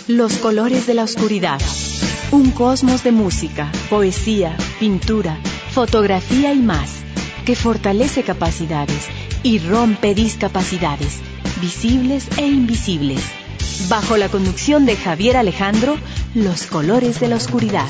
Los colores de la oscuridad. Un cosmos de música, poesía, pintura, fotografía y más, que fortalece capacidades y rompe discapacidades, visibles e invisibles. Bajo la conducción de Javier Alejandro, Los colores de la oscuridad.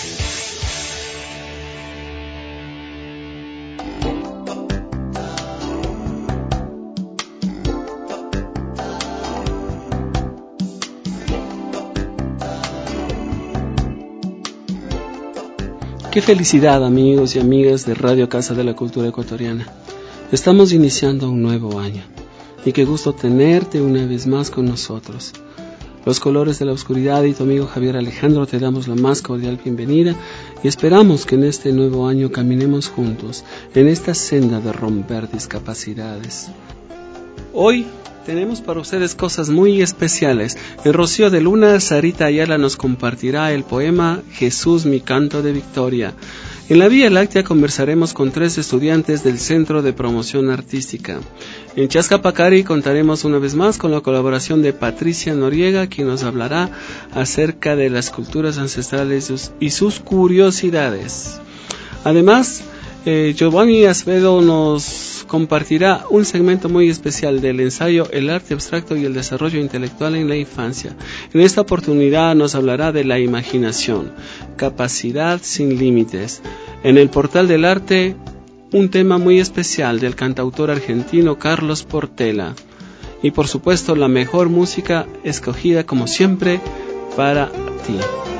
Qué felicidad, amigos y amigas de Radio Casa de la Cultura Ecuatoriana. Estamos iniciando un nuevo año y qué gusto tenerte una vez más con nosotros. Los colores de la oscuridad y tu amigo Javier Alejandro te damos la más cordial bienvenida y esperamos que en este nuevo año caminemos juntos en esta senda de romper discapacidades. Hoy tenemos para ustedes cosas muy especiales. En Rocío de Luna, Sarita Ayala nos compartirá el poema Jesús, mi canto de victoria. En la Vía Láctea conversaremos con 3 estudiantes del Centro de Promoción Artística. En Chascapacari contaremos una vez más con la colaboración de Patricia Noriega, quien nos hablará acerca de las culturas ancestrales y sus curiosidades. Además, Giovanni Acevedo nos compartirá un segmento muy especial del ensayo El arte abstracto y el desarrollo intelectual en la infancia. En esta oportunidad nos hablará de la imaginación, capacidad sin límites. En el portal del arte, un tema muy especial del cantautor argentino Carlos Portela. Y por supuesto, la mejor música escogida como siempre para ti.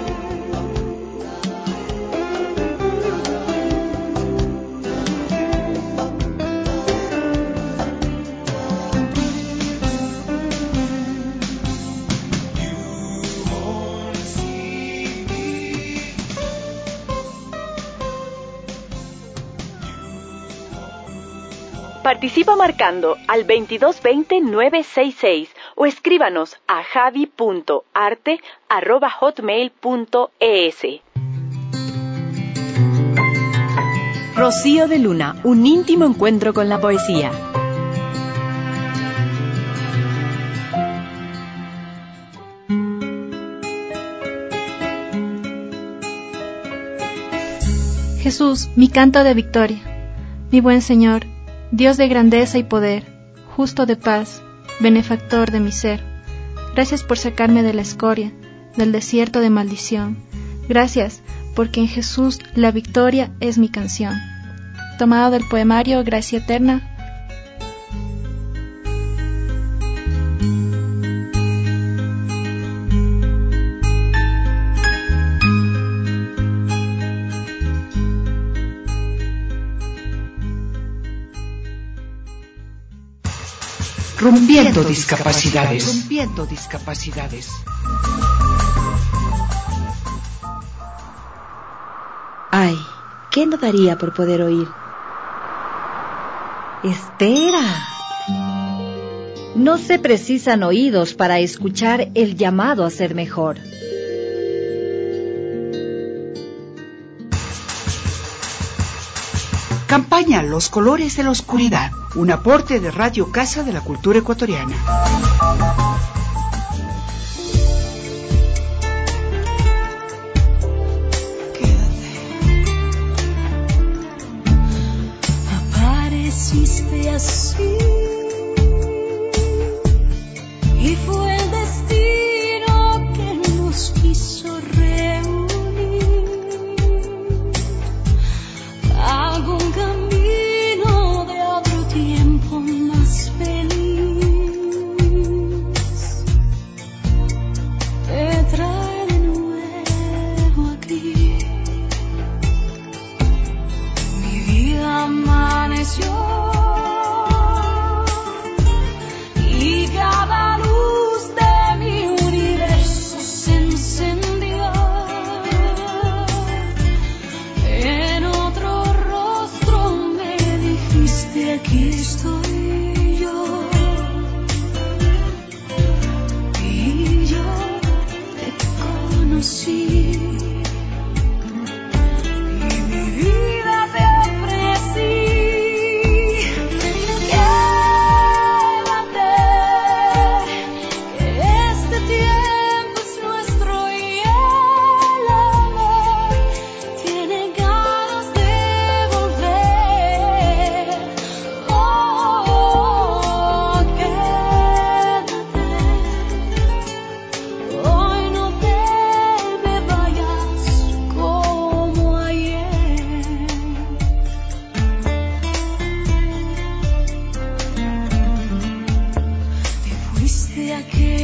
Participa marcando al 2220-966 o escríbanos a javi.arte@hotmail.es. Rocío de Luna, un íntimo encuentro con la poesía. Jesús, mi canto de victoria, mi buen Señor, Dios de grandeza y poder, justo de paz, benefactor de mi ser. Gracias por sacarme de la escoria, del desierto de maldición. Gracias, porque en Jesús la victoria es mi canción. Tomado del poemario Gracia Eterna. Rompiendo discapacidades. Rompiendo discapacidades. Ay, ¿qué no daría por poder oír? Espera. No se precisan oídos para escuchar el llamado a ser mejor. Campaña Los colores de la oscuridad, un aporte de Radio Casa de la Cultura Ecuatoriana. Apareciste así y fue el destino que nos quiso reunir. Hago un camino de otro tiempo más feliz. Te trae de nuevo aquí. Mi vida amaneció y cada luz de mi universo se encendió. En otro rostro me dijiste: aquí estoy yo. Y yo te conocí. Y mi vida te ofrecí. Quédate, que este tiempo es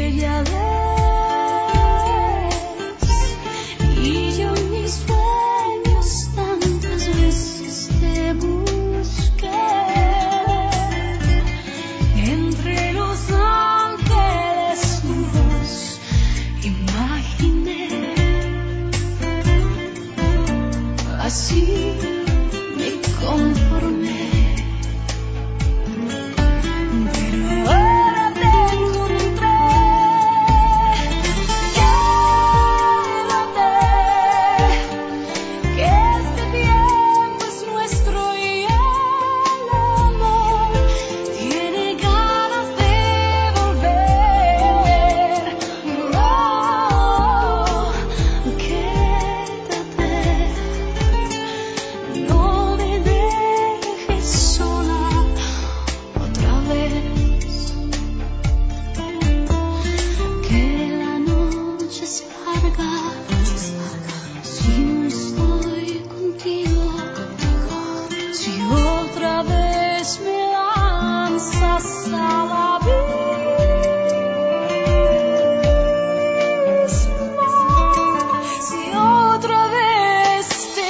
aquella vez. Y yo en mis sueños tantas veces te busqué. Entre los ángeles tu voz imaginé. Así me conformé. Pero ahora te encontré. Quédate, que este tiempo es nuestro y el amor tiene ganas de volver. Oh, quédate, no me dejes sola otra vez. Que la noche es larga si no estoy contigo. Si otra vez me lanzas al abismo, si otra vez te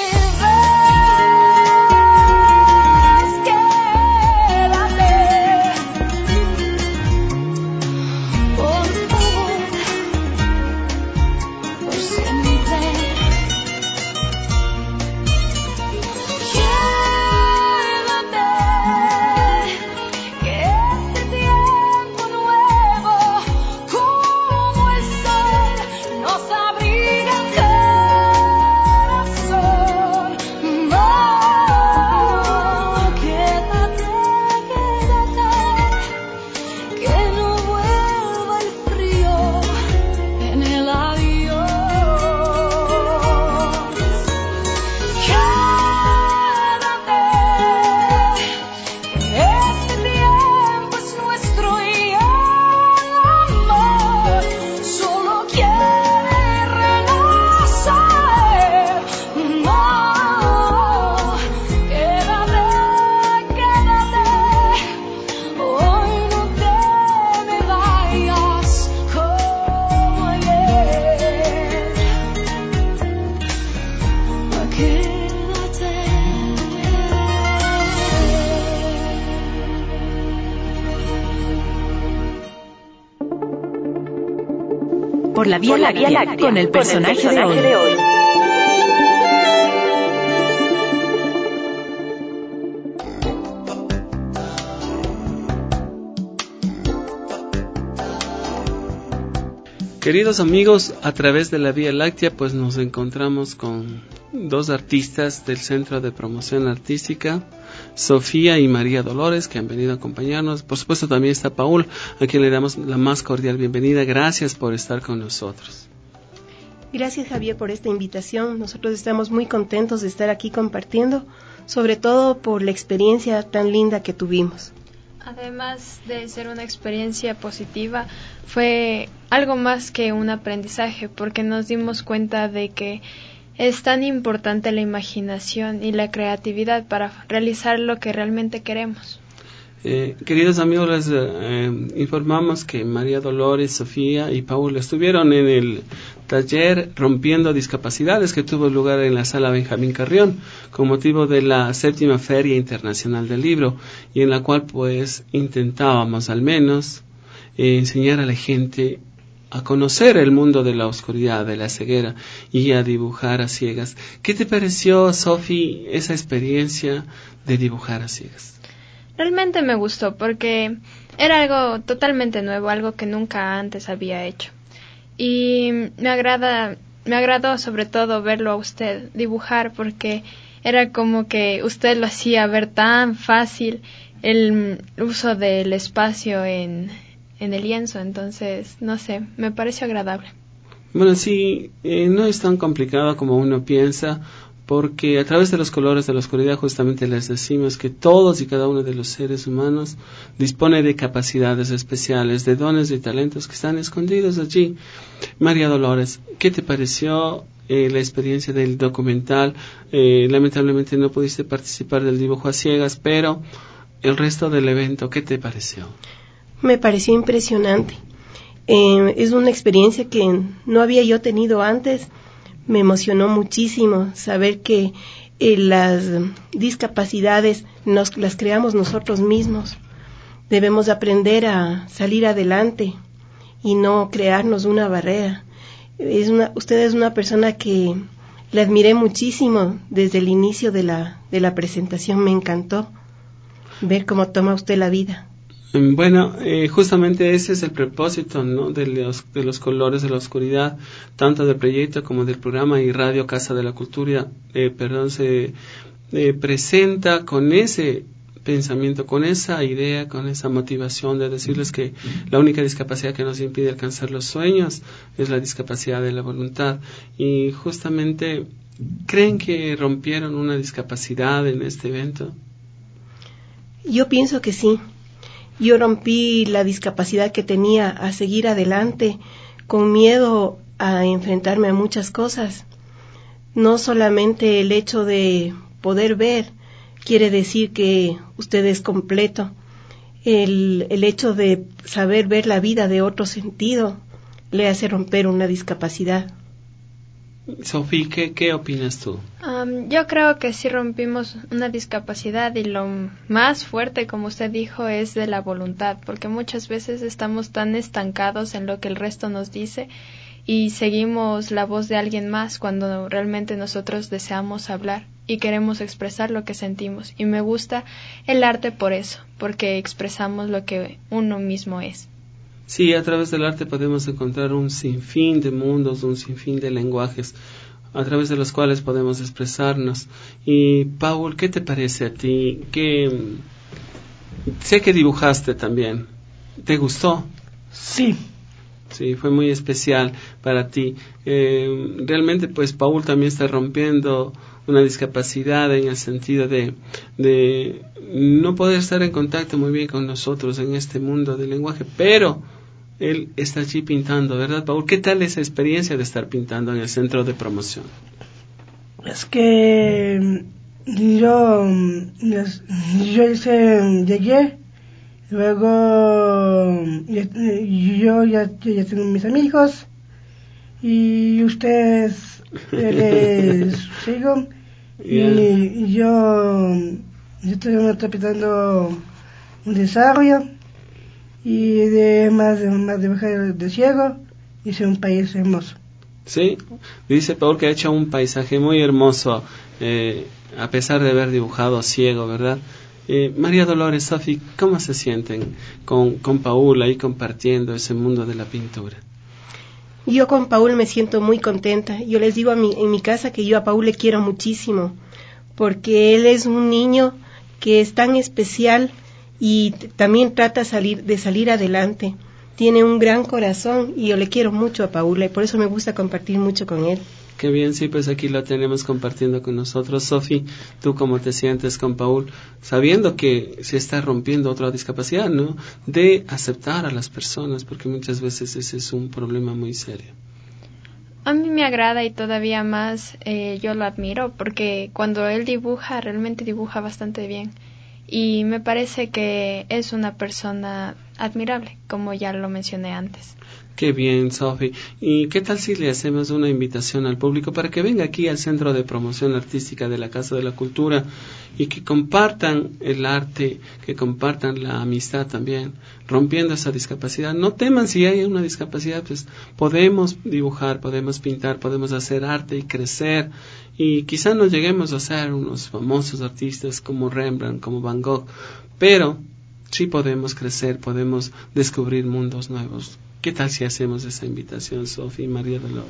vas, quédate, por favor, por siempre. Quédate, que este tiempo nuevo como el sol nos abriga el corazón. Oh, quédate, que no vuelva el frío en el adiós. Quédate, que este tiempo es nuestro y el amor solo quiere renacer. No, quédate, hoy no te me vayas como ayer. Quédate. Por la Vía Láctea, con el personaje de hoy. Queridos amigos, a través de la Vía Láctea pues nos encontramos con dos artistas del Centro de Promoción Artística, Sofía y María Dolores, que han venido a acompañarnos. Por supuesto también está Paul, a quien le damos la más cordial bienvenida. Gracias por estar con nosotros. Gracias, Javier, por esta invitación. Nosotros estamos muy contentos de estar aquí compartiendo, sobre todo por la experiencia tan linda que tuvimos. Además de ser una experiencia positiva, fue algo más que un aprendizaje, porque nos dimos cuenta de que es tan importante la imaginación y la creatividad para realizar lo que realmente queremos. Queridos amigos, les informamos que María Dolores, Sofía y Paul estuvieron en el taller Rompiendo Discapacidades que tuvo lugar en la Sala Benjamín Carrión con motivo de la 7ª Feria Internacional del Libro, y en la cual pues intentábamos al menos enseñar a la gente a conocer el mundo de la oscuridad, de la ceguera, y a dibujar a ciegas. ¿Qué te pareció, Sofi, esa experiencia de dibujar a ciegas? Realmente me gustó porque era algo totalmente nuevo, algo que nunca antes había hecho. Y me agradó sobre todo verlo a usted dibujar, porque era como que usted lo hacía ver tan fácil el uso del espacio en el lienzo. Entonces, no sé, me pareció agradable. Bueno, sí, no es tan complicado como uno piensa, porque a través de los colores de la oscuridad justamente les decimos que todos y cada uno de los seres humanos dispone de capacidades especiales, de dones y talentos que están escondidos allí. María Dolores, ¿qué te pareció la experiencia del documental? Lamentablemente no pudiste participar del dibujo a ciegas, pero el resto del evento, ¿qué te pareció? Me pareció impresionante. Es una experiencia que no había yo tenido antes. Me emocionó muchísimo saber que las discapacidades las creamos nosotros mismos. Debemos aprender a salir adelante y no crearnos una barrera. Usted es una persona que le admiré muchísimo desde el inicio de la presentación. Me encantó ver cómo toma usted la vida. Bueno, justamente ese es el propósito, ¿no?, de los colores de la oscuridad, tanto del proyecto como del programa, y Radio Casa de la Cultura, se presenta con ese pensamiento, con esa idea, con esa motivación de decirles que la única discapacidad que nos impide alcanzar los sueños es la discapacidad de la voluntad. Y justamente, ¿creen que rompieron una discapacidad en este evento? Yo pienso que sí. Yo rompí la discapacidad que tenía a seguir adelante, con miedo a enfrentarme a muchas cosas. No solamente el hecho de poder ver quiere decir que usted es completo. El hecho de saber ver la vida de otro sentido le hace romper una discapacidad. Sofía, ¿qué opinas tú? Yo creo que sí rompimos una discapacidad, y lo más fuerte, como usted dijo, es de la voluntad, porque muchas veces estamos tan estancados en lo que el resto nos dice y seguimos la voz de alguien más cuando realmente nosotros deseamos hablar y queremos expresar lo que sentimos. Y me gusta el arte por eso, porque expresamos lo que uno mismo es. Sí, a través del arte podemos encontrar un sinfín de mundos, un sinfín de lenguajes a través de los cuales podemos expresarnos. Y Paul, ¿qué te parece a ti? Sé que dibujaste también. ¿Te gustó? Sí. Sí, fue muy especial para ti. Realmente, pues, Paul también está rompiendo una discapacidad en el sentido de no poder estar en contacto muy bien con nosotros en este mundo del lenguaje, pero él está allí pintando, ¿verdad, Paul? ¿Qué tal esa experiencia de estar pintando en el centro de promoción? Es que yo llegué, luego yo ya tengo mis amigos y ustedes les sigo, y yo estoy interpretando un desarrollo y de más de bajar de ciego, hice un país hermoso. Sí, dice Paul que ha hecho un paisaje muy hermoso, a pesar de haber dibujado ciego, ¿verdad? María Dolores, Sofi, ¿cómo se sienten con Paul ahí compartiendo ese mundo de la pintura? Yo con Paul me siento muy contenta. Yo les digo en mi casa que yo a Paul le quiero muchísimo, porque él es un niño que es tan especial y también trata de salir adelante. Tiene un gran corazón y yo le quiero mucho a Paula, y por eso me gusta compartir mucho con él. Qué bien, sí, pues aquí lo tenemos compartiendo con nosotros. Sofi, ¿tú cómo te sientes con Paul? Sabiendo que se está rompiendo otra discapacidad, ¿no? De aceptar a las personas, porque muchas veces ese es un problema muy serio. A mí me agrada, y todavía más yo lo admiro, porque cuando él dibuja, realmente dibuja bastante bien. Y me parece que es una persona admirable, como ya lo mencioné antes. Qué bien, Sofi. ¿Y qué tal si le hacemos una invitación al público para que venga aquí al Centro de Promoción Artística de la Casa de la Cultura y que compartan el arte, que compartan la amistad también, rompiendo esa discapacidad? No teman si hay una discapacidad, pues podemos dibujar, podemos pintar, podemos hacer arte y crecer, y quizá no lleguemos a ser unos famosos artistas como Rembrandt, como Van Gogh, pero sí podemos crecer, podemos descubrir mundos nuevos. ¿Qué tal si hacemos esa invitación, Sofía y María Dolores?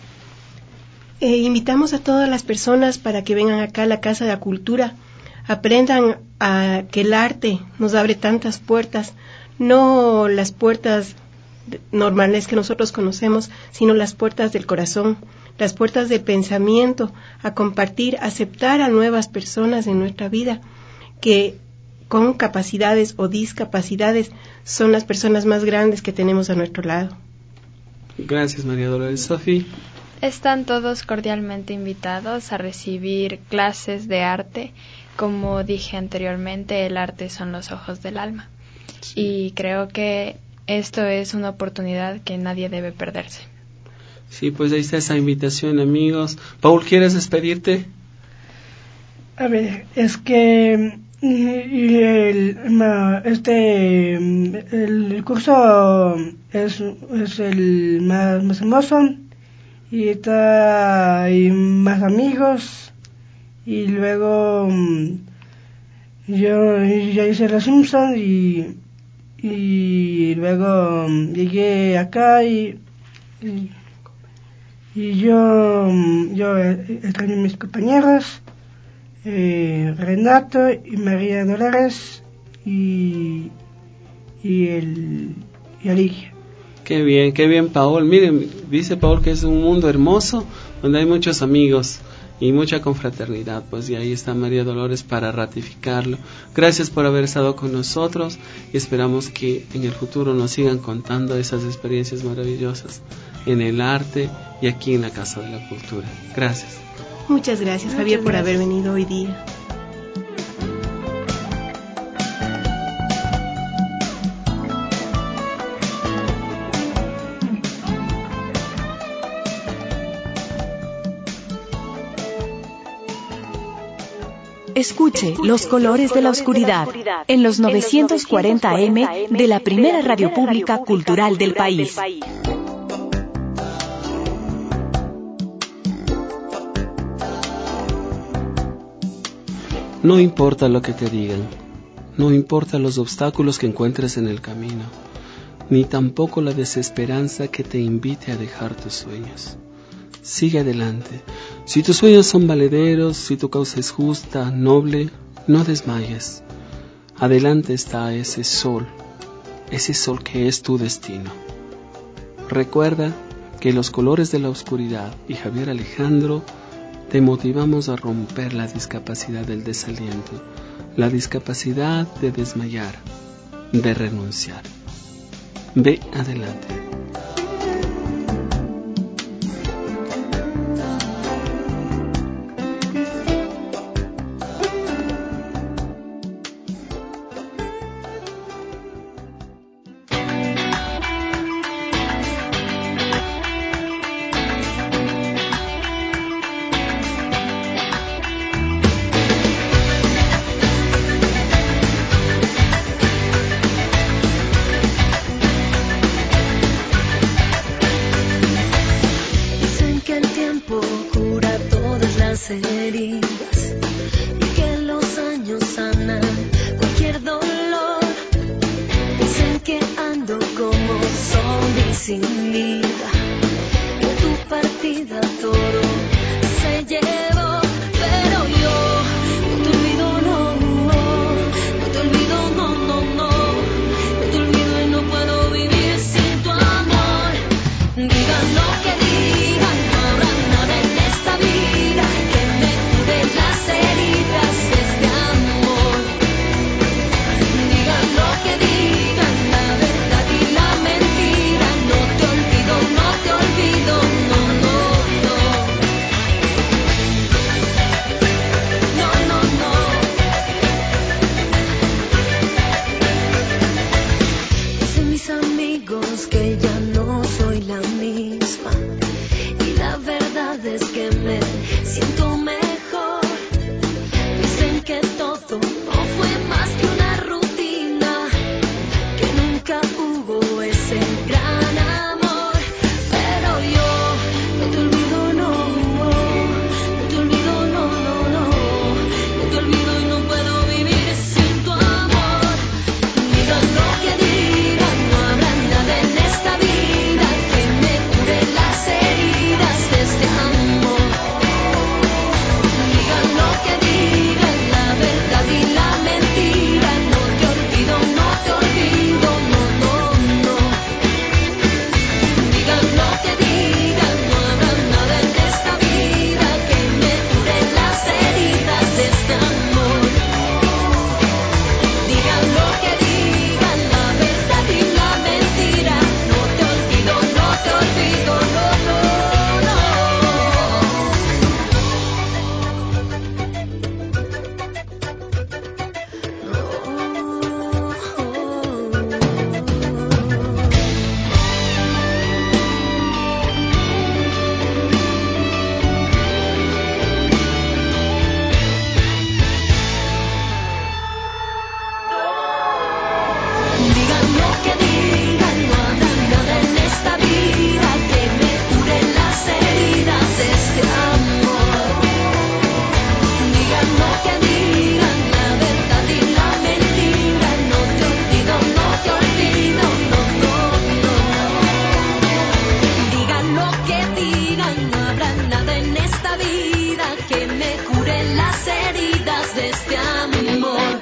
Invitamos a todas las personas para que vengan acá a la Casa de la Cultura, aprendan a que el arte nos abre tantas puertas, no las puertas normales que nosotros conocemos, sino las puertas del corazón, las puertas del pensamiento, a compartir, aceptar a nuevas personas en nuestra vida, que con capacidades o discapacidades son las personas más grandes que tenemos a nuestro lado. Gracias, María Dolores. Sofía. Están todos cordialmente invitados a recibir clases de arte. Como dije anteriormente, el arte son los ojos del alma. Sí. Y creo que esto es una oportunidad que nadie debe perderse. Sí, pues ahí está esa invitación, amigos. Paul, ¿quieres despedirte? A ver, es que el curso es el más hermoso y hay más amigos y luego yo ya hice los Simpsons y luego llegué acá y yo extraño a mis compañeros, Renato y María Dolores y Alicia. Qué bien, Paul. Miren, dice Paul que es un mundo hermoso donde hay muchos amigos y mucha confraternidad, pues, y ahí está María Dolores para ratificarlo. Gracias por haber estado con nosotros y esperamos que en el futuro nos sigan contando esas experiencias maravillosas en el arte y aquí en la Casa de la Cultura. Gracias. Muchas gracias, Javier, por haber venido hoy día. Escuche Los Colores de la Oscuridad en los 940 AM de la primera radio pública cultural del país. No importa lo que te digan, no importa los obstáculos que encuentres en el camino, ni tampoco la desesperanza que te invite a dejar tus sueños. Sigue adelante. Si tus sueños son valederos, si tu causa es justa, noble, no desmayes. Adelante está ese sol que es tu destino. Recuerda que Los Colores de la Oscuridad y Javier Alejandro te motivamos a romper la discapacidad del desaliento, la discapacidad de desmayar, de renunciar. Ve adelante. Heridas y que los años sanan cualquier dolor. Dicen que ando como zombie sin vida y tu partida todo se llevó, pero yo no te olvido, no te olvido, no te olvido y no puedo vivir sin tu amor. Digan lo que digan, no habrá nada en esta vida que me cure las heridas de este amor. Digan lo que digan, la verdad y la mentira, no te olvido, no, no. Dicen mis amigos que ya no soy la misma y la verdad es que me siento mejor. Dicen que todo no fue más que una rutina, que nunca hubo ese gran amor, pero yo no te olvido, no te olvido, no te olvido y no puedo vivir sin tu amor. Digan lo que digan, no habrá nada en esta vida que me cure las heridas de este amor. este amor.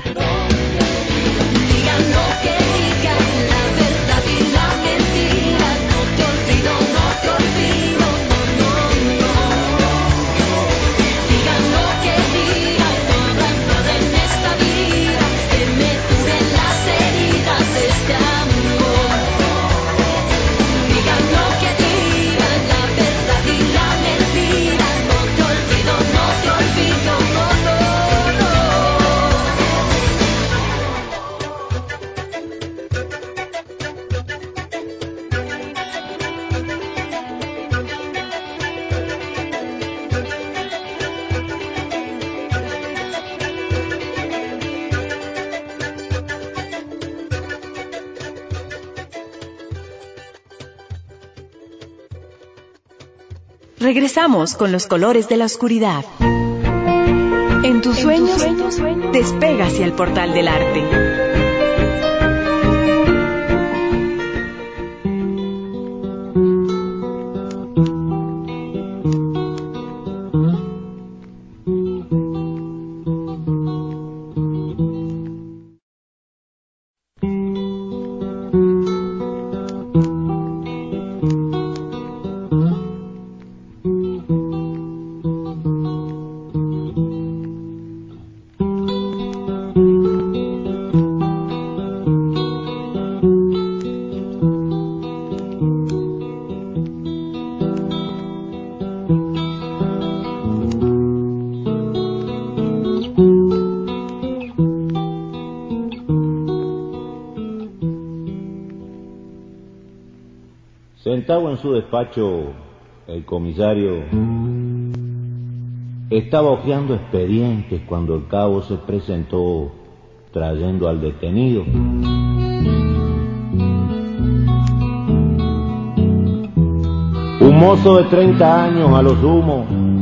Digan lo que digan, la verdad y la mentira, no te olvido, no te olvido, no, no, no. Digan lo que digan, no habrá nada en esta vida que me cure las heridas de este amor. Digan lo que digan, la verdad y la mentira, no te olvido, no te olvido, no, no, no. Regresamos con los colores de la oscuridad. En tus sueños, despega hacia el portal del arte. Sentado en su despacho, el comisario estaba hojeando expedientes cuando el cabo se presentó trayendo al detenido. Un mozo de 30 años a lo sumo,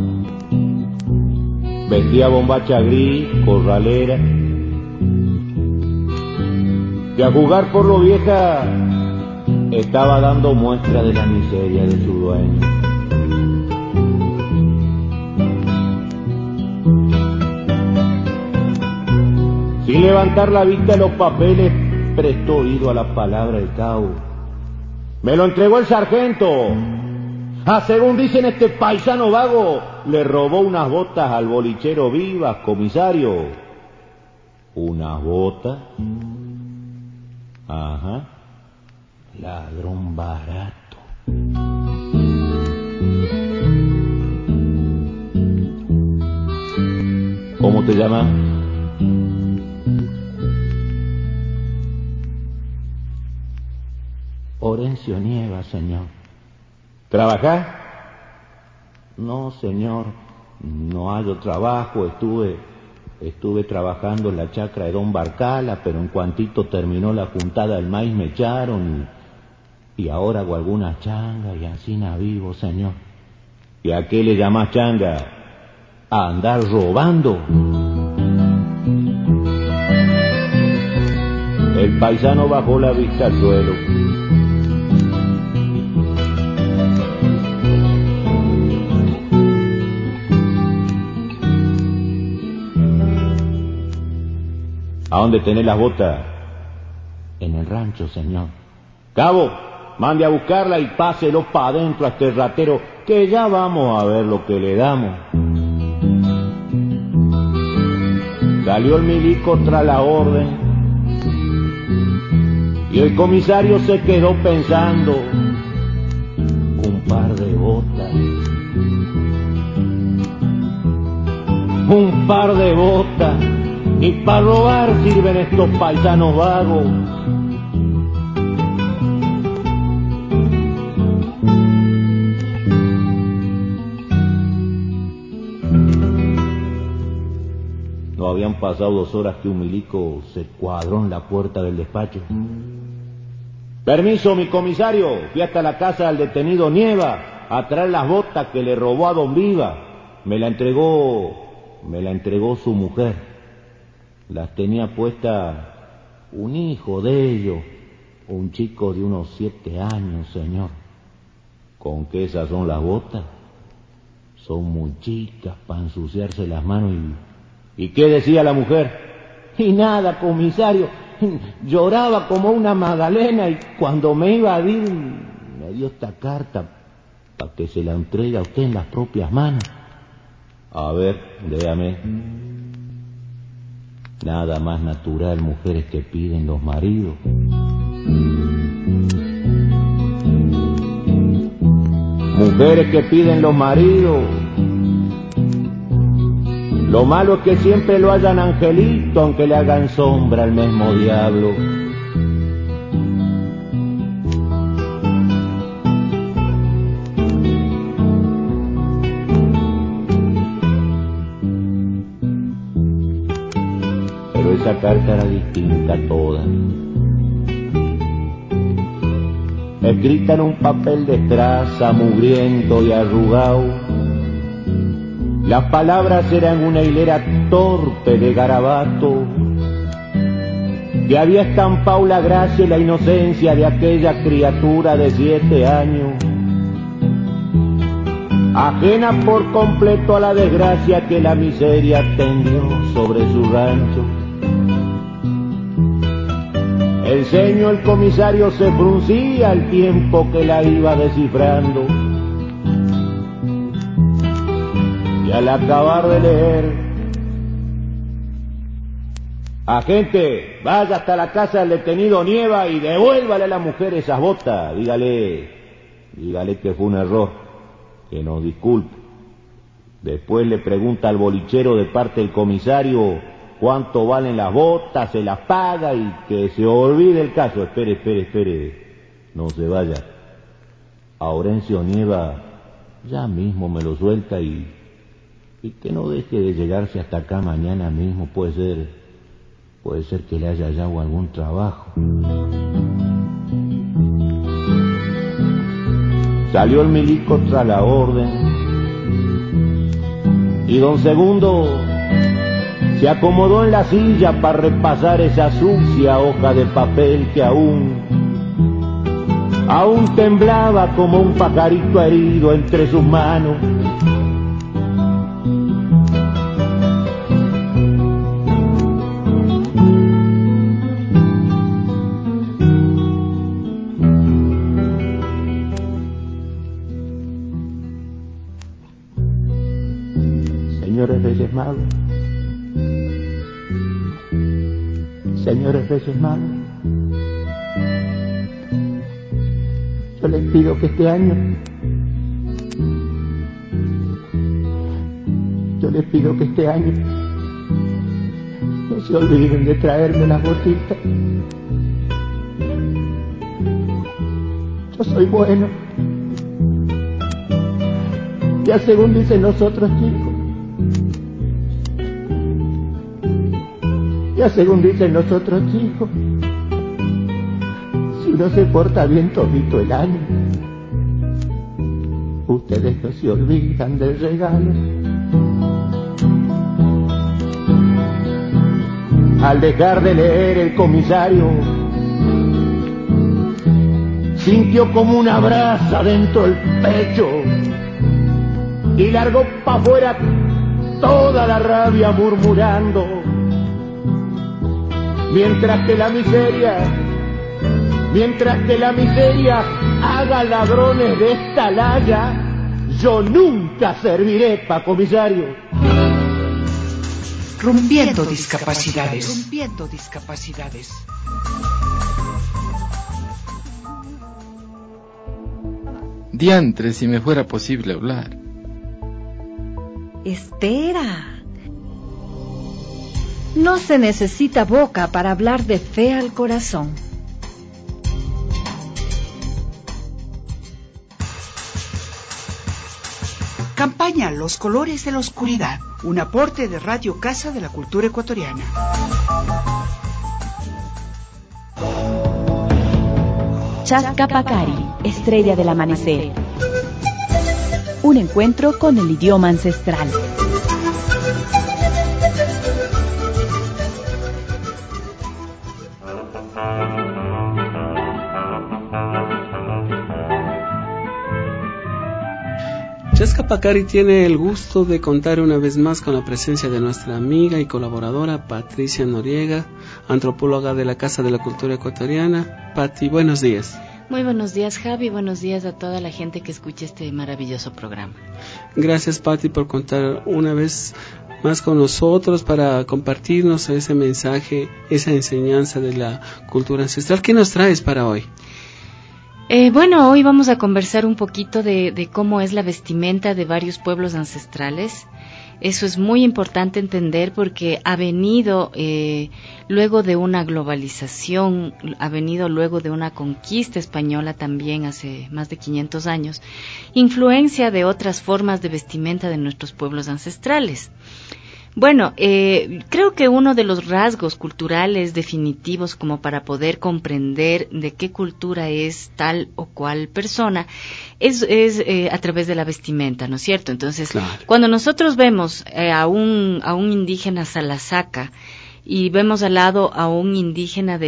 vestía bombacha gris, corralera, que a jugar por lo vieja estaba dando muestra de la miseria de su dueño. Sin levantar la vista de los papeles, prestó oído a la palabra del cabo. Me lo entregó el sargento. Según dicen, este paisano vago le robó unas botas al bolichero Vivas, comisario. ¿Unas botas? Ajá. Ladrón barato. ¿Cómo te llamas? Orencio Nieva, señor. ¿Trabajás? No, señor, no hallo trabajo. Estuve trabajando en la chacra de Don Barcala, pero en cuantito terminó la juntada del maíz me echaron y ahora hago alguna changa y así na vivo, señor. ¿Y a qué le llamás changa? ¿A andar robando? El paisano bajó la vista al suelo. ¿A dónde tenés las botas? En el rancho, señor. Cabo, mande a buscarla y páselo para adentro a este ratero, que ya vamos a ver lo que le damos. Salió el milico tras la orden y el comisario se quedó pensando. Un par de botas. Un par de botas. Ni para robar sirven estos paisanos vagos. No habían pasado 2 horas que un milico se cuadró en la puerta del despacho. Permiso, mi comisario, fui hasta la casa del detenido Nieva a traer las botas que le robó a don Viva. Me la entregó su mujer. Las tenía puestas un hijo de ellos, un chico de unos 7 años, señor. ¿Con qué esas son las botas? Son muy chicas para ensuciarse las manos ¿Y qué decía la mujer? Y nada, comisario, lloraba como una magdalena y cuando me iba a ir me dio esta carta para que se la entregue a usted en las propias manos. A ver, léame. Nada más natural, mujeres que piden los maridos. Mujeres que piden los maridos. Lo malo es que siempre lo hayan angelito, aunque le hagan sombra al mismo diablo. Pero esa carta era distinta a todas. Escrita en un papel de estraza, mugriento y arrugado. Las palabras eran una hilera torpe de garabato que había estampado la gracia y la inocencia de aquella criatura de 7 años, ajena por completo a la desgracia que la miseria tendió sobre su rancho. El ceño del comisario se fruncía al tiempo que la iba descifrando. Y al acabar de leer: agente, vaya hasta la casa del detenido Nieva y devuélvale a la mujer esas botas. Dígale que fue un error, que nos disculpe. Después le pregunta al bolichero de parte del comisario cuánto valen las botas, se las paga y que se olvide el caso. Espere, no se vaya. A Orencio Nieva ya mismo me lo suelta y que no deje de llegarse hasta acá mañana mismo. Puede ser que le haya hallado algún trabajo. Salió el milico tras la orden y don Segundo se acomodó en la silla para repasar esa sucia hoja de papel que aún temblaba como un pajarito herido entre sus manos. Señores Reyes Magos, yo les pido que este año no se olviden de traerme las botitas. Yo soy bueno, ya según dicen los otros chicos. Ya según dicen los otros chicos, si uno se porta bien todito el año, ustedes no se olvidan del regalo. Al dejar de leer, el comisario sintió como una brasa dentro del pecho y largó para afuera toda la rabia murmurando: mientras que la miseria haga ladrones de esta laya, yo nunca serviré pa' comisario. Rompiendo discapacidades. Diantre, si me fuera posible hablar. Espera. No se necesita boca para hablar de fe al corazón. Campaña Los Colores de la Oscuridad, un aporte de Radio Casa de la Cultura Ecuatoriana. Chascapacari, estrella del amanecer. Un encuentro con el idioma ancestral. Chasca Pacari tiene el gusto de contar una vez más con la presencia de nuestra amiga y colaboradora Patricia Noriega, antropóloga de la Casa de la Cultura Ecuatoriana. Pati, buenos días. Muy buenos días, Javi, buenos días a toda la gente que escucha este maravilloso programa. Gracias, Pati, por contar una vez más con nosotros para compartirnos ese mensaje, esa enseñanza de la cultura ancestral. ¿Qué nos traes para hoy? Bueno, hoy vamos a conversar un poquito de cómo es la vestimenta de varios pueblos ancestrales. Eso es muy importante entender porque ha venido luego de una globalización, ha venido luego de una conquista española también hace más de 500 años, influencia de otras formas de vestimenta de nuestros pueblos ancestrales. Bueno, creo que uno de los rasgos culturales definitivos como para poder comprender de qué cultura es tal o cual persona es a través de la vestimenta, ¿no es cierto? Entonces, claro, cuando nosotros vemos a un indígena Salazaca y vemos al lado a un indígena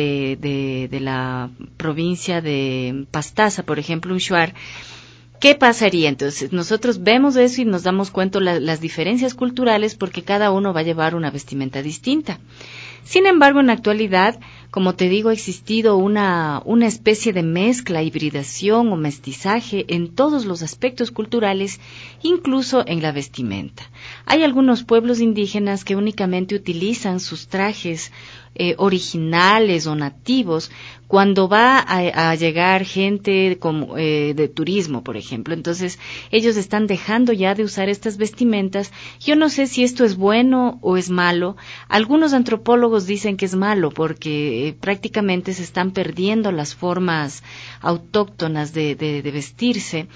de la provincia de Pastaza, por ejemplo, un shuar, ¿qué pasaría? Entonces, nosotros vemos eso y nos damos cuenta las diferencias culturales porque cada uno va a llevar una vestimenta distinta. Sin embargo, en la actualidad, como te digo, ha existido una especie de mezcla, hibridación o mestizaje en todos los aspectos culturales, incluso en la vestimenta. Hay algunos pueblos indígenas que únicamente utilizan sus trajes originales o nativos cuando va a llegar gente como, de turismo, por ejemplo. Entonces, ellos están dejando ya de usar estas vestimentas. Yo no sé si esto es bueno o es malo. Algunos antropólogos dicen que es malo porque prácticamente se están perdiendo las formas autóctonas de vestirse.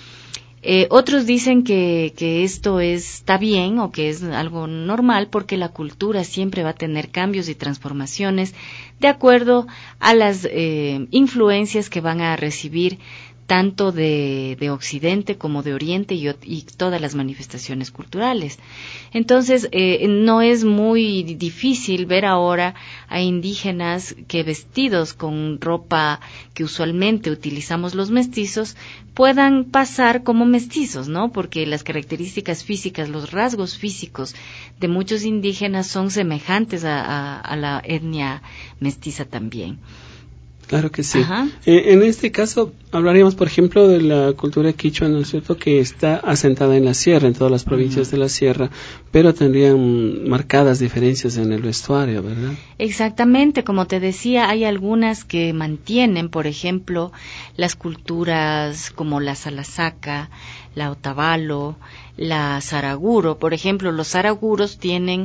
Otros dicen que esto está bien o que es algo normal porque la cultura siempre va a tener cambios y transformaciones de acuerdo a las influencias que van a recibir tanto de Occidente como de Oriente y todas las manifestaciones culturales. Entonces, no es muy difícil ver ahora a indígenas que vestidos con ropa que usualmente utilizamos los mestizos puedan pasar como mestizos, ¿no? Porque las características físicas, los rasgos físicos de muchos indígenas son semejantes a la etnia mestiza también. Claro que sí. En este caso hablaríamos, por ejemplo, de la cultura quichua, ¿no es cierto?, que está asentada en la sierra, en todas las provincias de la sierra, pero tendrían marcadas diferencias en el vestuario, ¿verdad? Exactamente, como te decía, hay algunas que mantienen, por ejemplo, las culturas como la Salazaca, la Otavalo, la Saraguro. Por ejemplo, los saraguros tienen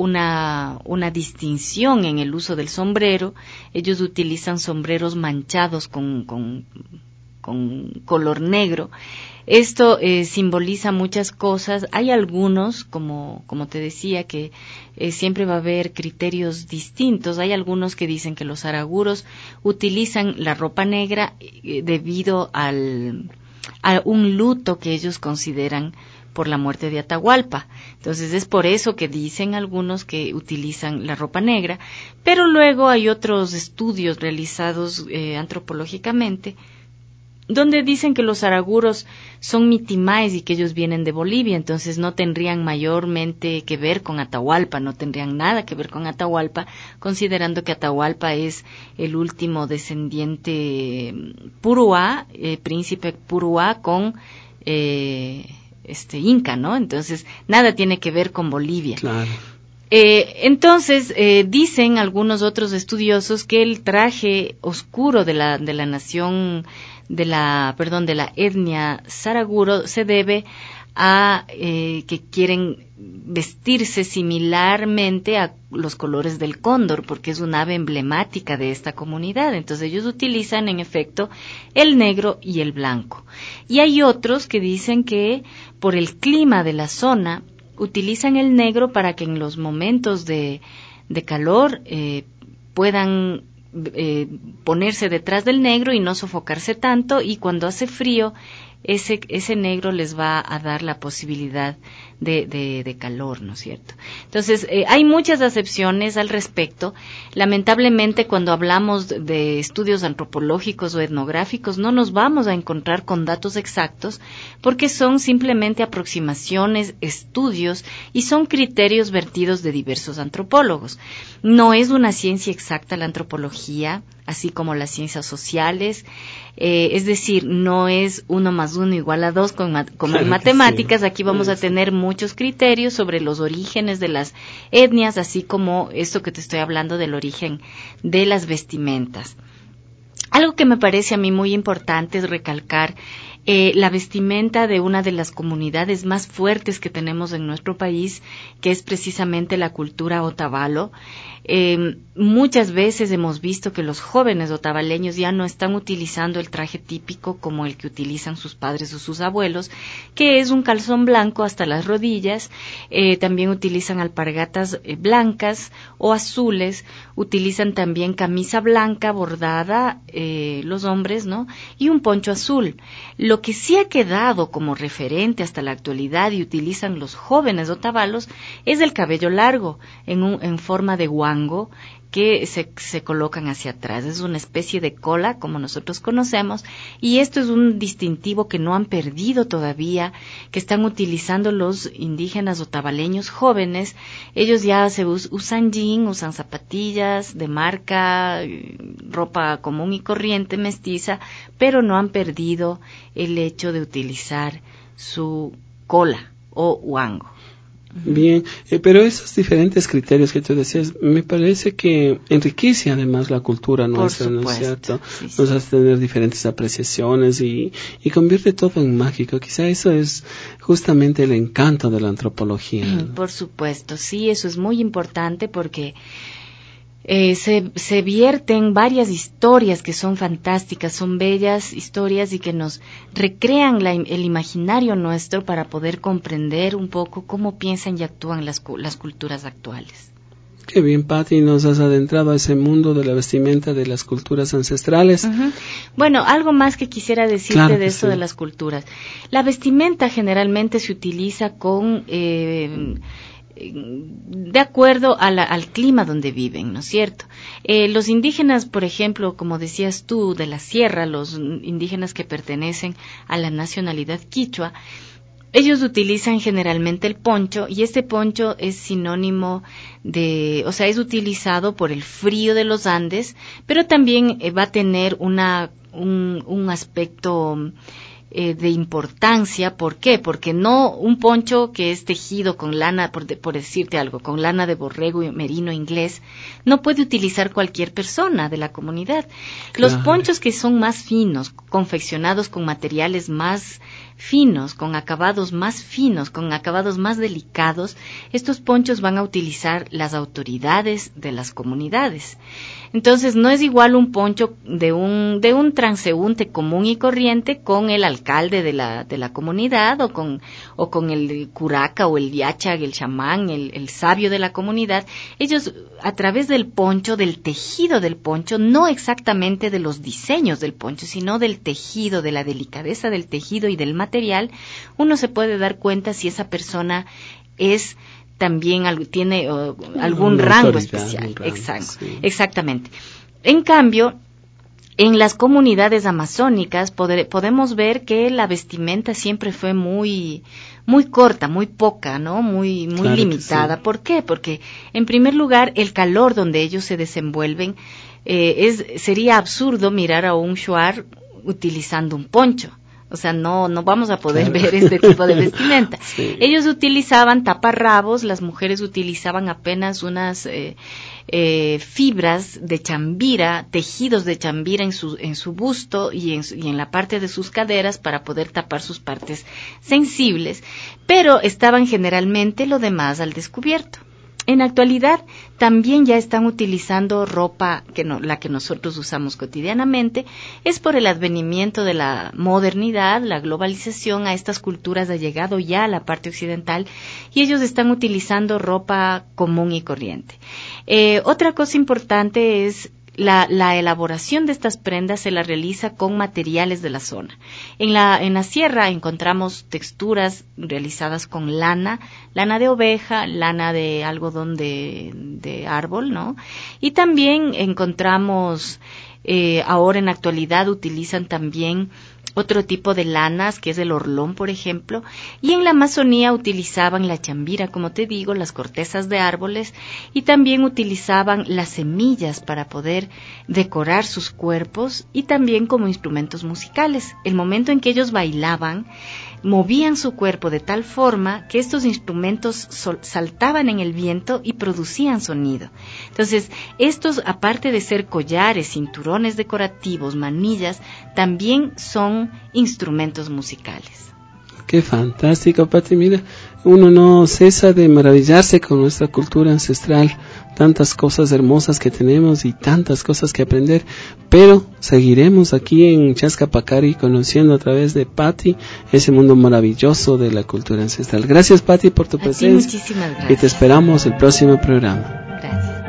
una distinción en el uso del sombrero. Ellos utilizan sombreros manchados con color negro. Esto simboliza muchas cosas. Hay algunos, como te decía, que siempre va a haber criterios distintos. Hay algunos que dicen que los saraguros utilizan la ropa negra debido a un luto que ellos consideran por la muerte de Atahualpa. Entonces es por eso que dicen algunos que utilizan la ropa negra, pero luego hay otros estudios realizados antropológicamente donde dicen que los saraguros son mitimaes y que ellos vienen de Bolivia, entonces no tendrían mayormente que ver con Atahualpa, no tendrían nada que ver con Atahualpa, considerando que Atahualpa es el último descendiente Puruá, príncipe Puruá con Inca, ¿no? Entonces nada tiene que ver con Bolivia. Claro. Entonces dicen algunos otros estudiosos que el traje oscuro de la nación de la etnia saraguro se debe a que quieren vestirse similarmente a los colores del cóndor, porque es un ave emblemática de esta comunidad. Entonces ellos utilizan en efecto el negro y el blanco. Y hay otros que dicen que por el clima de la zona utilizan el negro para que en los momentos de calor puedan ponerse detrás del negro y no sofocarse tanto, y cuando hace frío ese negro les va a dar la posibilidad de calor, ¿no es cierto? Entonces, hay muchas acepciones al respecto. Lamentablemente, cuando hablamos de estudios antropológicos o etnográficos, no nos vamos a encontrar con datos exactos, porque son simplemente aproximaciones, estudios, y son criterios vertidos de diversos antropólogos. No es una ciencia exacta la antropología, así como las ciencias sociales, es decir, no es 1 más 1 igual a 2 como en matemáticas. Sí. Aquí vamos a tener muchos criterios sobre los orígenes de las etnias, así como esto que te estoy hablando del origen de las vestimentas. Algo que me parece a mí muy importante es recalcar la vestimenta de una de las comunidades más fuertes que tenemos en nuestro país, que es precisamente la cultura otavalo. Muchas veces hemos visto que los jóvenes otavaleños ya no están utilizando el traje típico como el que utilizan sus padres o sus abuelos, que es un calzón blanco hasta las rodillas. También utilizan alpargatas blancas o azules, utilizan también camisa blanca bordada, los hombres, ¿no? Y un poncho azul. Lo que sí ha quedado como referente hasta la actualidad y utilizan los jóvenes otavalos es el cabello largo en forma de guango que se colocan hacia atrás. Es una especie de cola, como nosotros conocemos, y esto es un distintivo que no han perdido todavía, que están utilizando los indígenas otavaleños jóvenes. Ellos ya usan jean, usan zapatillas de marca, ropa común y corriente, mestiza, pero no han perdido el hecho de utilizar su cola o guango. Bien, pero esos diferentes criterios que tú decías, me parece que enriquece además la cultura nuestra, ¿no es cierto? Sí, sí. Nos hace tener diferentes apreciaciones y convierte todo en mágico. Quizá eso es justamente el encanto de la antropología, ¿no? Por supuesto, sí, eso es muy importante porque se vierten varias historias que son fantásticas, son bellas historias y que nos recrean el imaginario nuestro para poder comprender un poco cómo piensan y actúan las culturas actuales. Qué bien, Patti, nos has adentrado a ese mundo de la vestimenta de las culturas ancestrales. Uh-huh. Bueno, algo más que quisiera decirte de eso de las culturas. La vestimenta generalmente se utiliza con de acuerdo al clima donde viven, ¿no es cierto? Los indígenas, por ejemplo, como decías tú, de la sierra, los indígenas que pertenecen a la nacionalidad quichua, ellos utilizan generalmente el poncho, y este poncho es sinónimo es utilizado por el frío de los Andes, pero también va a tener un aspecto de importancia. ¿Por qué? Porque no un poncho que es tejido con lana, por decirte algo, con lana de borrego y merino inglés, no puede utilizar cualquier persona de la comunidad. Claro. Los ponchos que son más finos, confeccionados con materiales más finos, con acabados más finos, con acabados más delicados, estos ponchos van a utilizar las autoridades de las comunidades. Entonces, no es igual un poncho de un transeúnte común y corriente con el alcalde de la comunidad o con el curaca o el yachag, el chamán, el sabio de la comunidad. Ellos, a través del poncho, del tejido del poncho, no exactamente de los diseños del poncho, sino del tejido, de la delicadeza del tejido y del material, uno se puede dar cuenta si esa persona también tiene algún rango especial. Exacto, sí. Exactamente. En cambio, en las comunidades amazónicas podemos ver que la vestimenta siempre fue muy corta, muy poca, ¿no? Muy claro, limitada. Sí. ¿Por qué? Porque, en primer lugar, el calor donde ellos se desenvuelven, sería absurdo mirar a un shuar utilizando un poncho. O sea, no vamos a poder ver este tipo de vestimenta. Sí. Ellos utilizaban taparrabos, las mujeres utilizaban apenas unas fibras de chambira, tejidos de chambira en su busto y en la parte de sus caderas para poder tapar sus partes sensibles, pero estaban generalmente lo demás al descubierto. En la actualidad también ya están utilizando ropa la que nosotros usamos cotidianamente. Es por el advenimiento de la modernidad, la globalización. A estas culturas ha llegado ya a la parte occidental y ellos están utilizando ropa común y corriente. Otra cosa importante es la elaboración de estas prendas se la realiza con materiales de la zona. En la sierra encontramos texturas realizadas con lana de oveja, lana de algodón de árbol, ¿no? Y también encontramos, ahora en la actualidad utilizan también otro tipo de lanas, que es el orlón, por ejemplo, y en la Amazonía utilizaban la chambira, como te digo, las cortezas de árboles, y también utilizaban las semillas para poder decorar sus cuerpos y también como instrumentos musicales. El momento en que ellos bailaban, movían su cuerpo de tal forma que estos instrumentos saltaban en el viento y producían sonido. Entonces, estos, aparte de ser collares, cinturones decorativos, manillas, también son instrumentos musicales. Qué fantástico, Pati. Mira, uno no cesa de maravillarse con nuestra cultura ancestral, tantas cosas hermosas que tenemos y tantas cosas que aprender, pero seguiremos aquí en Chascapacari conociendo a través de Pati ese mundo maravilloso de la cultura ancestral. Gracias, Pati, por tu presencia. Muchísimas gracias. Y te esperamos el próximo programa. Gracias.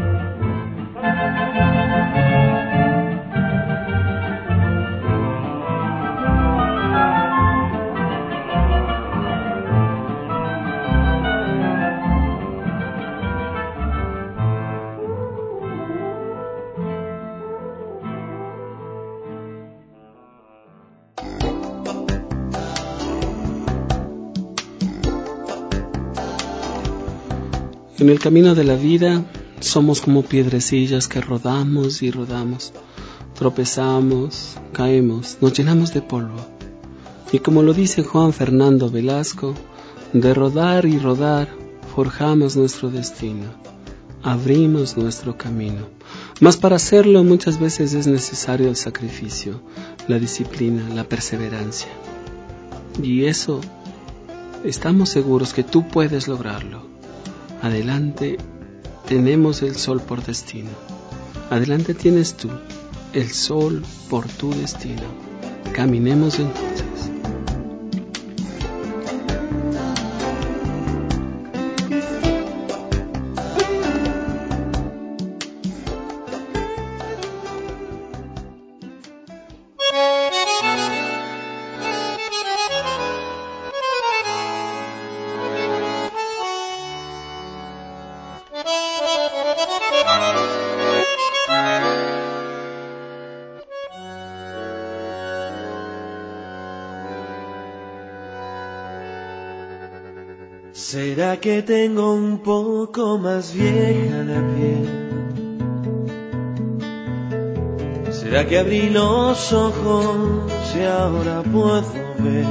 En el camino de la vida somos como piedrecillas que rodamos y rodamos, tropezamos, caemos, nos llenamos de polvo. Y como lo dice Juan Fernando Velasco, de rodar y rodar forjamos nuestro destino, abrimos nuestro camino. Mas para hacerlo muchas veces es necesario el sacrificio, la disciplina, la perseverancia. Y eso estamos seguros que tú puedes lograrlo. Adelante tenemos el sol por destino. Adelante tienes tú el sol por tu destino. Caminemos entonces. ¿Será que tengo un poco más vieja la piel? ¿Será que abrí los ojos y ahora puedo ver?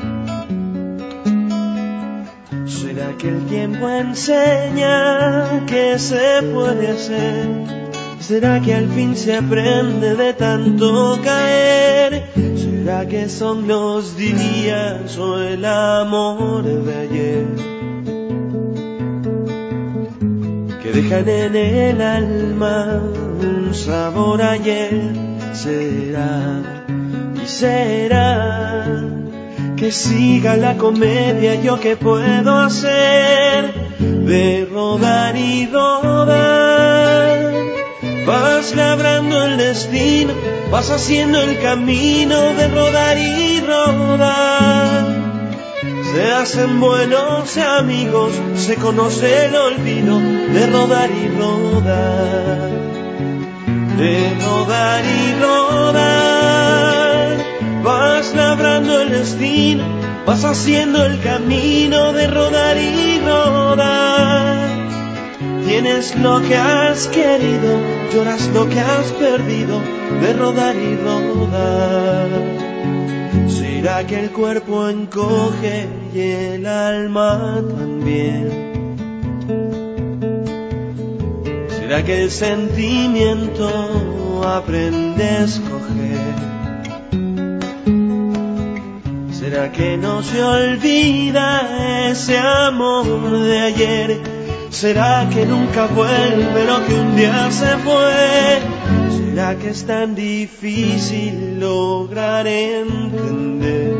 ¿Será que el tiempo enseña que se puede hacer? ¿Será que al fin se aprende de tanto caer? ¿Será que son los días o el amor de ayer? Dejan en el alma un sabor ayer. Será y será que siga la comedia. ¿Yo qué puedo hacer? De rodar y rodar. Vas labrando el destino, vas haciendo el camino de rodar y rodar. Se hacen buenos amigos, se conoce el olvido de rodar y rodar, de rodar y rodar. Vas labrando el destino, vas haciendo el camino de rodar y rodar. Tienes lo que has querido, lloras lo que has perdido de rodar y rodar. ¿Será que el cuerpo encoge y el alma también? ¿Será que el sentimiento aprende a escoger? ¿Será que no se olvida ese amor de ayer? ¿Será que nunca vuelve lo que un día se fue? ¿Será que es tan difícil lograr entender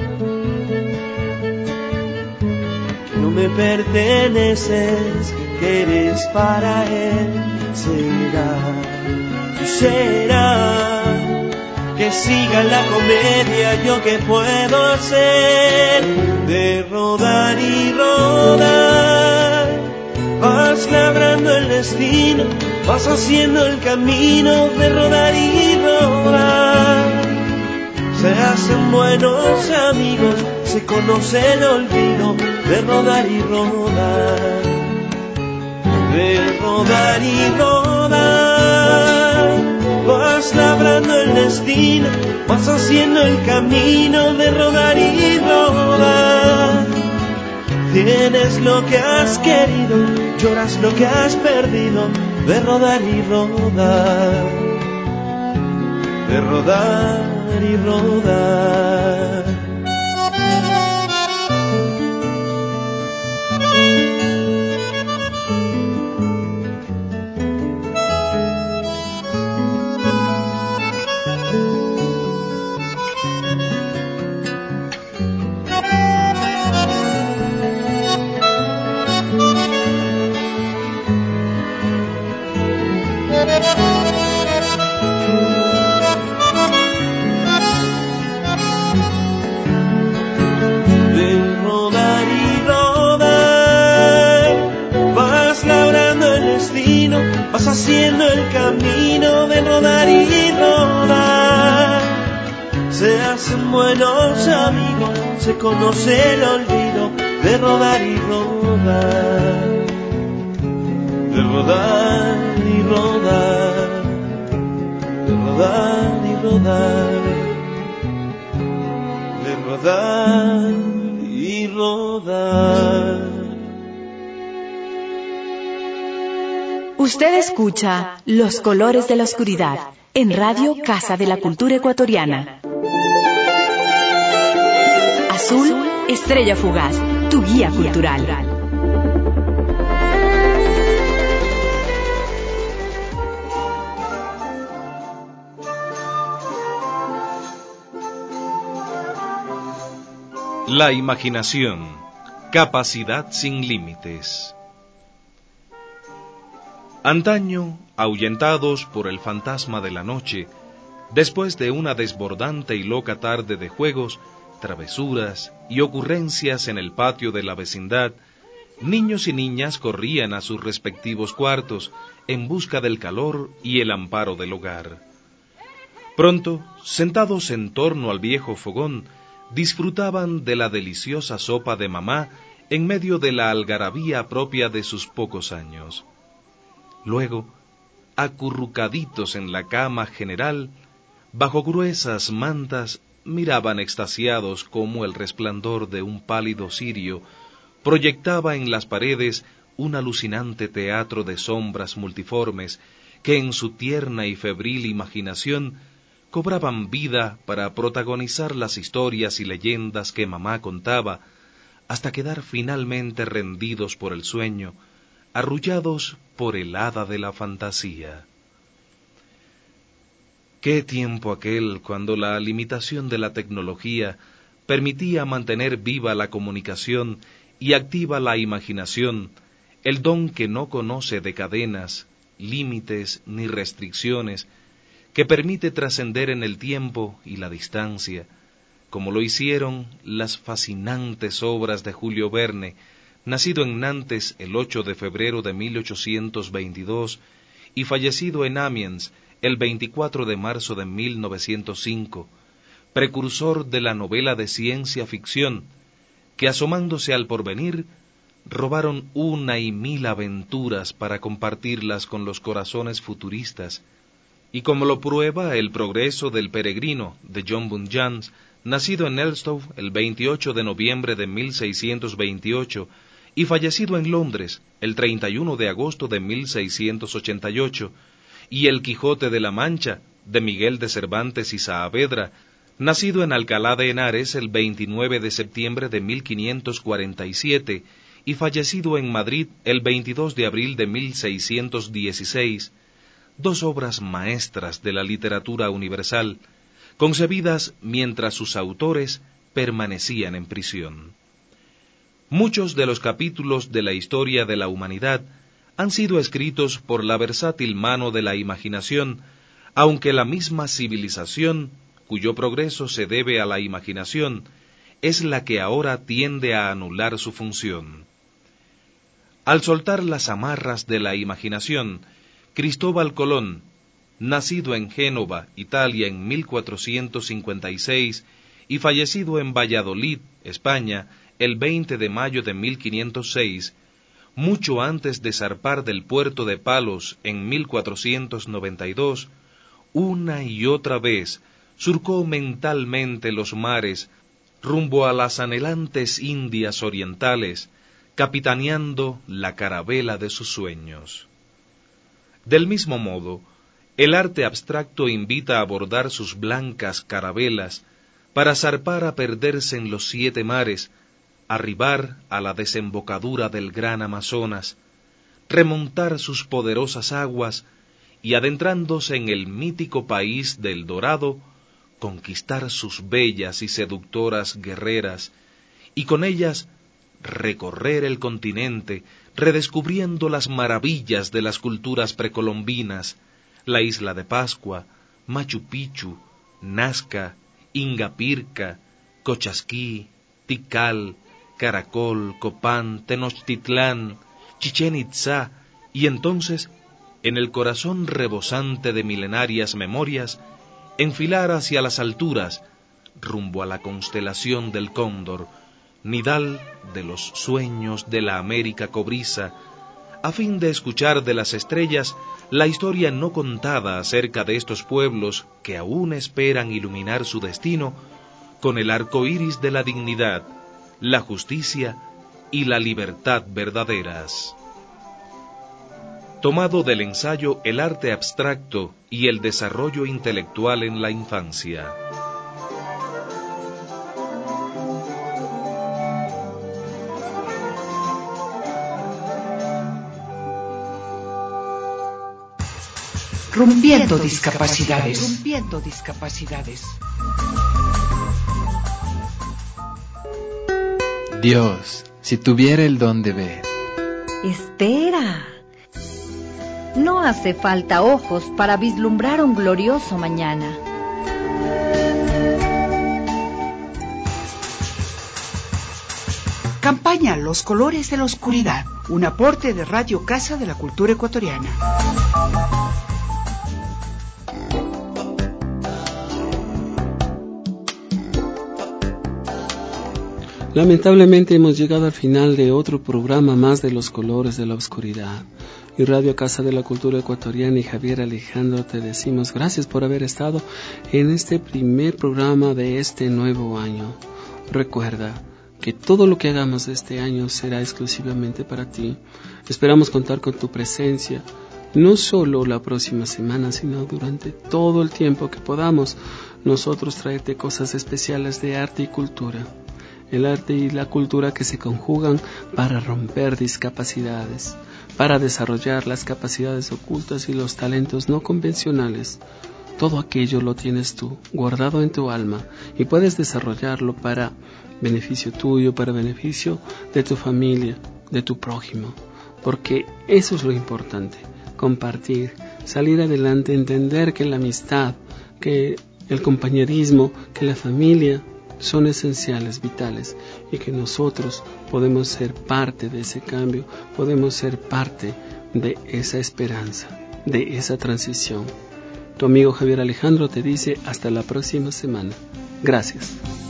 que no me perteneces, que eres para él? será que siga la comedia. Yo qué puedo hacer, de rodar y rodar. Vas labrando el destino, vas haciendo el camino, de rodar y rodar. Se hacen buenos amigos, se conoce el olvido, de rodar y rodar. De rodar y rodar, vas labrando el destino, vas haciendo el camino, de rodar y rodar. Tienes lo que has querido, lloras lo que has perdido, de rodar y rodar. De rodar y rodar. Vas haciendo el camino, de rodar y rodar. Se hacen buenos amigos, se conoce el olvido, de rodar y rodar. De rodar y rodar. De rodar y rodar. De rodar y rodar. Usted escucha Los Colores de la Oscuridad en Radio Casa de la Cultura Ecuatoriana. Azul, estrella fugaz, tu guía cultural. La imaginación, capacidad sin límites. Antaño, ahuyentados por el fantasma de la noche, después de una desbordante y loca tarde de juegos, travesuras y ocurrencias en el patio de la vecindad, niños y niñas corrían a sus respectivos cuartos en busca del calor y el amparo del hogar. Pronto, sentados en torno al viejo fogón, disfrutaban de la deliciosa sopa de mamá en medio de la algarabía propia de sus pocos años. Luego, acurrucaditos en la cama general, bajo gruesas mantas, miraban extasiados cómo el resplandor de un pálido cirio proyectaba en las paredes un alucinante teatro de sombras multiformes que en su tierna y febril imaginación cobraban vida para protagonizar las historias y leyendas que mamá contaba, hasta quedar finalmente rendidos por el sueño, arrullados por el hada de la fantasía. Qué tiempo aquel cuando la limitación de la tecnología permitía mantener viva la comunicación y activa la imaginación, el don que no conoce de cadenas, límites ni restricciones, que permite trascender en el tiempo y la distancia, como lo hicieron las fascinantes obras de Julio Verne, nacido en Nantes el 8 de febrero de 1822 y fallecido en Amiens el 24 de marzo de 1905, precursor de la novela de ciencia ficción, que asomándose al porvenir, robaron una y mil aventuras para compartirlas con los corazones futuristas, y como lo prueba El progreso del peregrino de John Bunyan, nacido en Elstow el 28 de noviembre de 1628, y fallecido en Londres el 31 de agosto de 1688, y El Quijote de la Mancha, de Miguel de Cervantes y Saavedra, nacido en Alcalá de Henares el 29 de septiembre de 1547, y fallecido en Madrid el 22 de abril de 1616, dos obras maestras de la literatura universal, concebidas mientras sus autores permanecían en prisión. Muchos de los capítulos de la historia de la humanidad han sido escritos por la versátil mano de la imaginación aunque la misma civilización, cuyo progreso se debe a la imaginación, es la que ahora tiende a anular su función. Al soltar las amarras de la imaginación, Cristóbal Colón, nacido en Génova, Italia, en 1456 y fallecido en Valladolid, España, el 20 de mayo de 1506, mucho antes de zarpar del puerto de Palos en 1492, una y otra vez surcó mentalmente los mares rumbo a las anhelantes Indias orientales, capitaneando la carabela de sus sueños. Del mismo modo, el arte abstracto invita a abordar sus blancas carabelas para zarpar a perderse en los 7 mares, arribar a la desembocadura del gran Amazonas, remontar sus poderosas aguas y, adentrándose en el mítico país del Dorado, conquistar sus bellas y seductoras guerreras, y con ellas recorrer el continente, redescubriendo las maravillas de las culturas precolombinas, la isla de Pascua, Machu Picchu, Nazca, Ingapirca, Cochasquí, Tikal, Caracol, Copán, Tenochtitlán, Chichén Itzá, y entonces, en el corazón rebosante de milenarias memorias, enfilar hacia las alturas, rumbo a la constelación del Cóndor, nidal de los sueños de la América cobriza, a fin de escuchar de las estrellas la historia no contada acerca de estos pueblos que aún esperan iluminar su destino con el arco iris de la dignidad, la justicia y la libertad verdaderas. Tomado del ensayo El arte abstracto y el desarrollo intelectual en la infancia. Rompiendo discapacidades. Rompiendo discapacidades. Dios, si tuviera el don de ver. Espera. No hace falta ojos para vislumbrar un glorioso mañana. Campaña Los colores de la oscuridad. Un aporte de Radio Casa de la Cultura Ecuatoriana. Lamentablemente hemos llegado al final de otro programa más de Los colores de la oscuridad. Y Radio Casa de la Cultura Ecuatoriana y Javier Alejandro te decimos gracias por haber estado en este primer programa de este nuevo año. Recuerda que todo lo que hagamos este año será exclusivamente para ti. Esperamos contar con tu presencia, no solo la próxima semana, sino durante todo el tiempo que podamos nosotros traerte cosas especiales de arte y cultura. El arte y la cultura que se conjugan para romper discapacidades, para desarrollar las capacidades ocultas y los talentos no convencionales. Todo aquello lo tienes tú, guardado en tu alma, y puedes desarrollarlo para beneficio tuyo, para beneficio de tu familia, de tu prójimo, porque eso es lo importante, compartir, salir adelante, entender que la amistad, que el compañerismo, que la familia son esenciales, vitales, y que nosotros podemos ser parte de ese cambio, podemos ser parte de esa esperanza, de esa transición. Tu amigo Javier Alejandro te dice hasta la próxima semana. Gracias.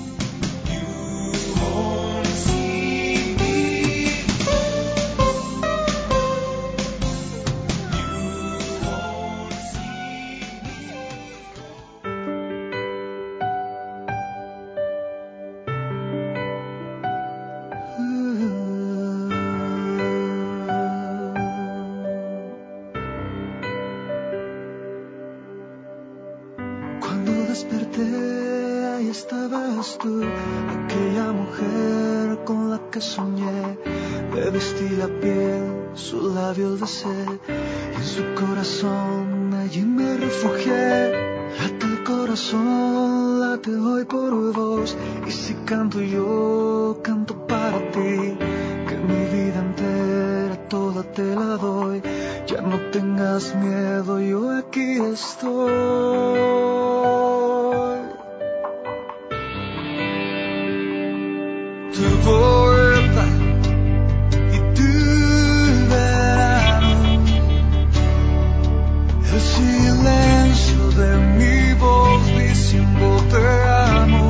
Aquella mujer con la que soñé, le vestí la piel, sus labios besé, y en su corazón allí me refugié. Late el corazón, late hoy por vos, y si canto yo, canto para ti, que mi vida entera toda te la doy. Ya no tengas miedo, yo aquí estoy. Tu poeta y tu verano, el silencio de mi voz diciendo te amo,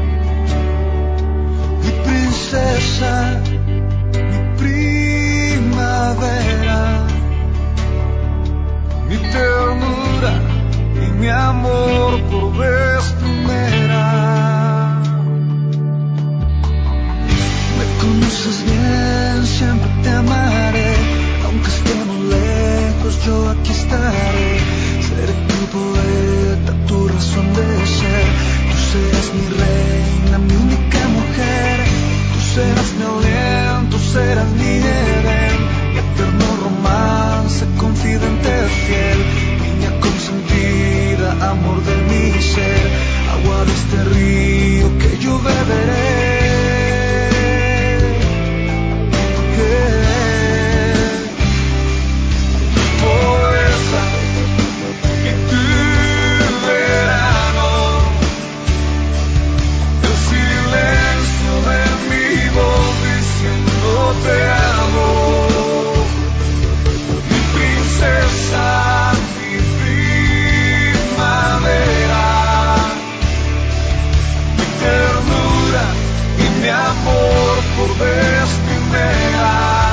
mi princesa, mi primavera, mi ternura y mi amor por vez primera. Me conoces bien, siempre te amaré, aunque estemos lejos, yo aquí estaré. Seré tu poeta, tu razón de ser. Tú serás mi reina, mi única mujer. Tú serás mi aliento, serás mi Edén, mi eterno romance, confidente fiel, niña consentida, amor de mi ser, agua de este río que yo beberé. Poeta y tu verano, el silencio de mi voz diciendo te amo, mi princesa, mi primavera, mi ternura y mi amor por vez primera.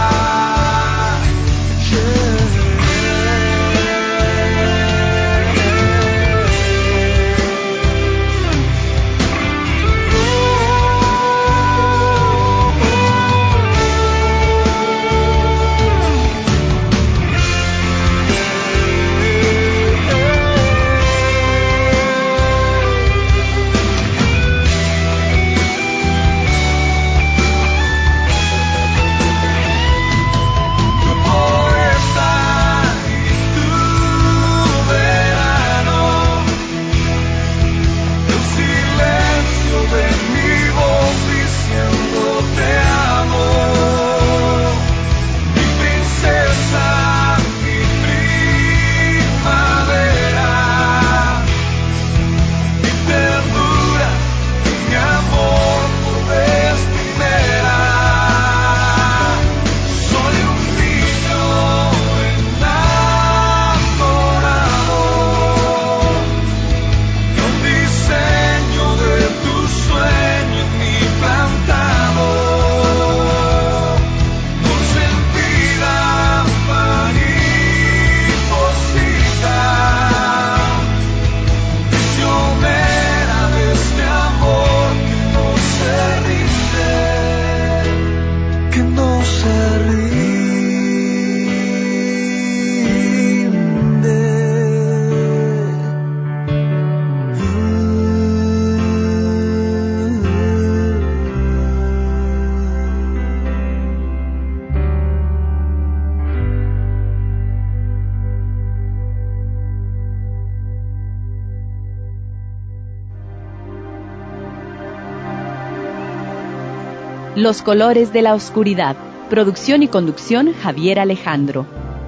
Los colores de la oscuridad. Producción y conducción Javier Alejandro.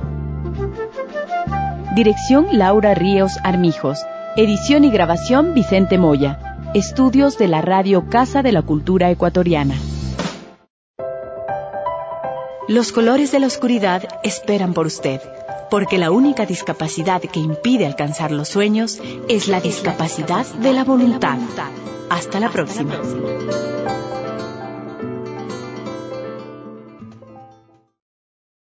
Dirección Laura Ríos Armijos. Edición y grabación Vicente Moya. Estudios de la Radio Casa de la Cultura Ecuatoriana. Los colores de la oscuridad esperan por usted, porque la única discapacidad que impide alcanzar los sueños es la discapacidad de la voluntad. Hasta la próxima.